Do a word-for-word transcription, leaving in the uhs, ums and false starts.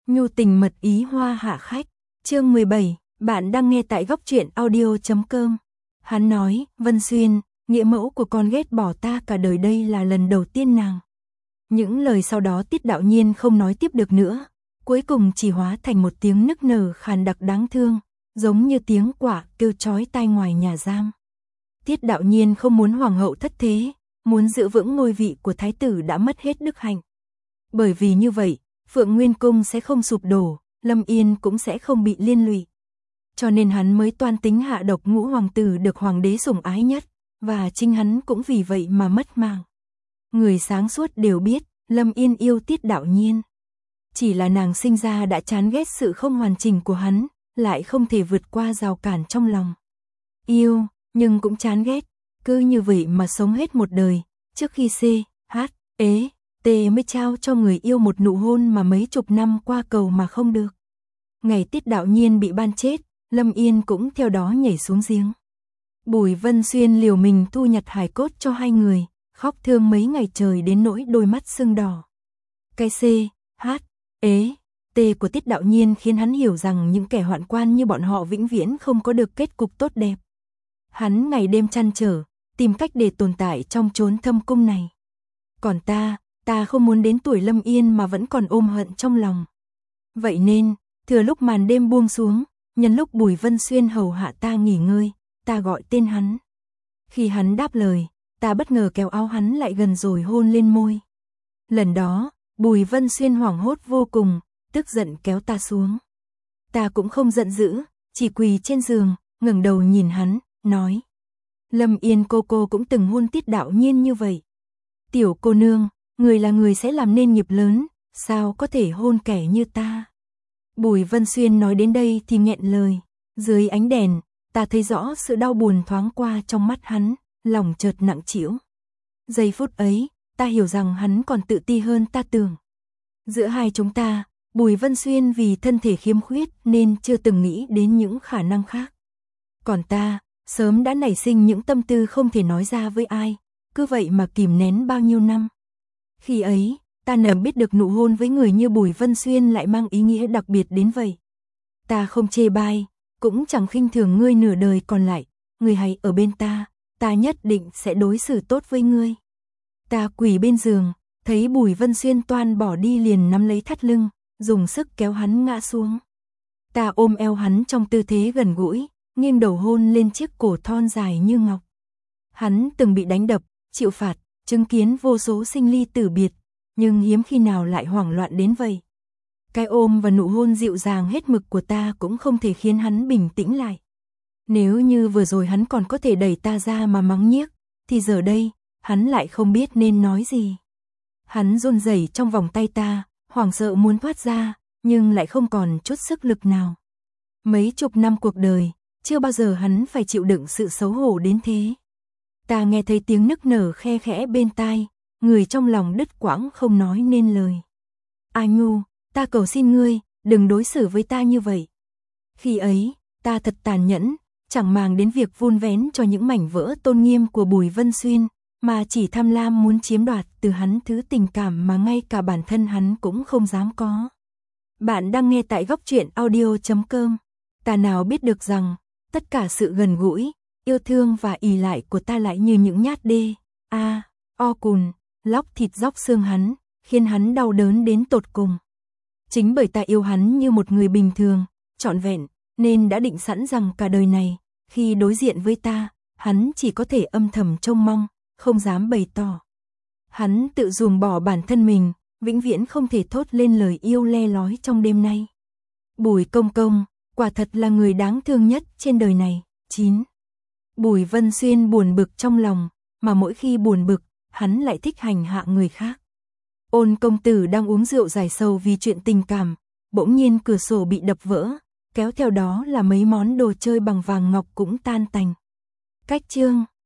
Nhu tình mật ý hoa hạ khách, chương mười bảy, bạn đang nghe tại góc truyện audio chấm com. Hắn nói, Vân Xuyên, nghĩa mẫu của con ghét bỏ ta cả đời đây là lần đầu tiên nàng. Những lời sau đó Tiết Đạo Nhiên không nói tiếp được nữa, cuối cùng chỉ hóa thành một tiếng nức nở khàn đặc đáng thương, giống như tiếng quả kêu chói tai ngoài nhà giam. Tiết Đạo Nhiên không muốn hoàng hậu thất thế, muốn giữ vững ngôi vị của thái tử đã mất hết đức hạnh. Bởi vì như vậy, Phượng Nguyên Cung sẽ không sụp đổ, Lâm Yên cũng sẽ không bị liên lụy. Cho nên hắn mới toan tính hạ độc ngũ hoàng tử được hoàng đế sủng ái nhất, và chính hắn cũng vì vậy mà mất mạng. Người sáng suốt đều biết, Lâm Yên yêu Tiết Đạo Nhiên. Chỉ là nàng sinh ra đã chán ghét sự không hoàn chỉnh của hắn, lại không thể vượt qua rào cản trong lòng. Yêu, nhưng cũng chán ghét, cứ như vậy mà sống hết một đời, trước khi C, H, ế, T mới trao cho người yêu một nụ hôn mà mấy chục năm qua cầu mà không được. Ngày Tiết Đạo Nhiên bị ban chết, Lâm Yên cũng theo đó nhảy xuống giếng. Bùi Vân Xuyên liều mình thu nhặt hài cốt cho hai người, khóc thương mấy ngày trời đến nỗi đôi mắt sưng đỏ. Cái C, H, ế, T của Tiết Đạo Nhiên khiến hắn hiểu rằng những kẻ hoạn quan như bọn họ vĩnh viễn không có được kết cục tốt đẹp. Hắn ngày đêm trăn trở, tìm cách để tồn tại trong chốn thâm cung này. Còn ta, ta không muốn đến tuổi Lâm Yên mà vẫn còn ôm hận trong lòng. Vậy nên, thừa lúc màn đêm buông xuống, nhân lúc Bùi Vân Xuyên hầu hạ ta nghỉ ngơi, ta gọi tên hắn. Khi hắn đáp lời, ta bất ngờ kéo áo hắn lại gần rồi hôn lên môi. Lần đó, Bùi Vân Xuyên hoảng hốt vô cùng, tức giận kéo ta xuống. Ta cũng không giận dữ, chỉ quỳ trên giường, ngẩng đầu nhìn hắn, nói: Lâm Yên cô cô cũng từng hôn Tiết Đạo Nhiên như vậy. Tiểu cô nương, người là người sẽ làm nên nghiệp lớn, sao có thể hôn kẻ như ta? Bùi Vân Xuyên nói đến đây thì nghẹn lời. Dưới ánh đèn, ta thấy rõ sự đau buồn thoáng qua trong mắt hắn, lòng chợt nặng trĩu. Giây phút ấy, ta hiểu rằng hắn còn tự ti hơn ta tưởng. Giữa hai chúng ta, Bùi Vân Xuyên vì thân thể khiếm khuyết nên chưa từng nghĩ đến những khả năng khác. Còn ta, sớm đã nảy sinh những tâm tư không thể nói ra với ai, cứ vậy mà kìm nén bao nhiêu năm. Khi ấy, ta nằm biết được nụ hôn với người như Bùi Vân Xuyên lại mang ý nghĩa đặc biệt đến vậy. Ta không chê bai, cũng chẳng khinh thường ngươi nửa đời còn lại, ngươi hãy ở bên ta, ta nhất định sẽ đối xử tốt với ngươi. Ta quỳ bên giường, thấy Bùi Vân Xuyên toan bỏ đi liền nắm lấy thắt lưng, dùng sức kéo hắn ngã xuống. Ta ôm eo hắn trong tư thế gần gũi, nghiêng đầu hôn lên chiếc cổ thon dài như ngọc. Hắn từng bị đánh đập, chịu phạt, chứng kiến vô số sinh ly tử biệt, nhưng hiếm khi nào lại hoảng loạn đến vậy. Cái ôm và nụ hôn dịu dàng hết mực của ta cũng không thể khiến hắn bình tĩnh lại. Nếu như vừa rồi hắn còn có thể đẩy ta ra mà mắng nhiếc, thì giờ đây, hắn lại không biết nên nói gì. Hắn run rẩy trong vòng tay ta, hoảng sợ muốn thoát ra, nhưng lại không còn chút sức lực nào. Mấy chục năm cuộc đời, chưa bao giờ hắn phải chịu đựng sự xấu hổ đến thế. Ta nghe thấy tiếng nức nở khe khẽ bên tai, người trong lòng đứt quãng không nói nên lời. A Nhu, ta cầu xin ngươi, đừng đối xử với ta như vậy. Khi ấy, ta thật tàn nhẫn, chẳng màng đến việc vun vén cho những mảnh vỡ tôn nghiêm của Bùi Vân Xuyên, mà chỉ tham lam muốn chiếm đoạt từ hắn thứ tình cảm mà ngay cả bản thân hắn cũng không dám có. Bạn đang nghe tại góc truyện audio chấm com. Ta nào biết được rằng, tất cả sự gần gũi, yêu thương và ỷ lại của ta lại như những nhát đê, a, o cùn, lóc thịt róc xương hắn, khiến hắn đau đớn đến tột cùng. Chính bởi ta yêu hắn như một người bình thường, trọn vẹn, nên đã định sẵn rằng cả đời này, khi đối diện với ta, hắn chỉ có thể âm thầm trông mong, không dám bày tỏ. Hắn tự ruồng bỏ bản thân mình, vĩnh viễn không thể thốt lên lời yêu le lói trong đêm nay. Bùi công công, quả thật là người đáng thương nhất trên đời này. chín. Bùi Vân Xuyên buồn bực trong lòng, mà mỗi khi buồn bực, hắn lại thích hành hạ người khác. Ôn công tử đang uống rượu giải sầu vì chuyện tình cảm, bỗng nhiên cửa sổ bị đập vỡ, kéo theo đó là mấy món đồ chơi bằng vàng ngọc cũng tan tành. Cách chương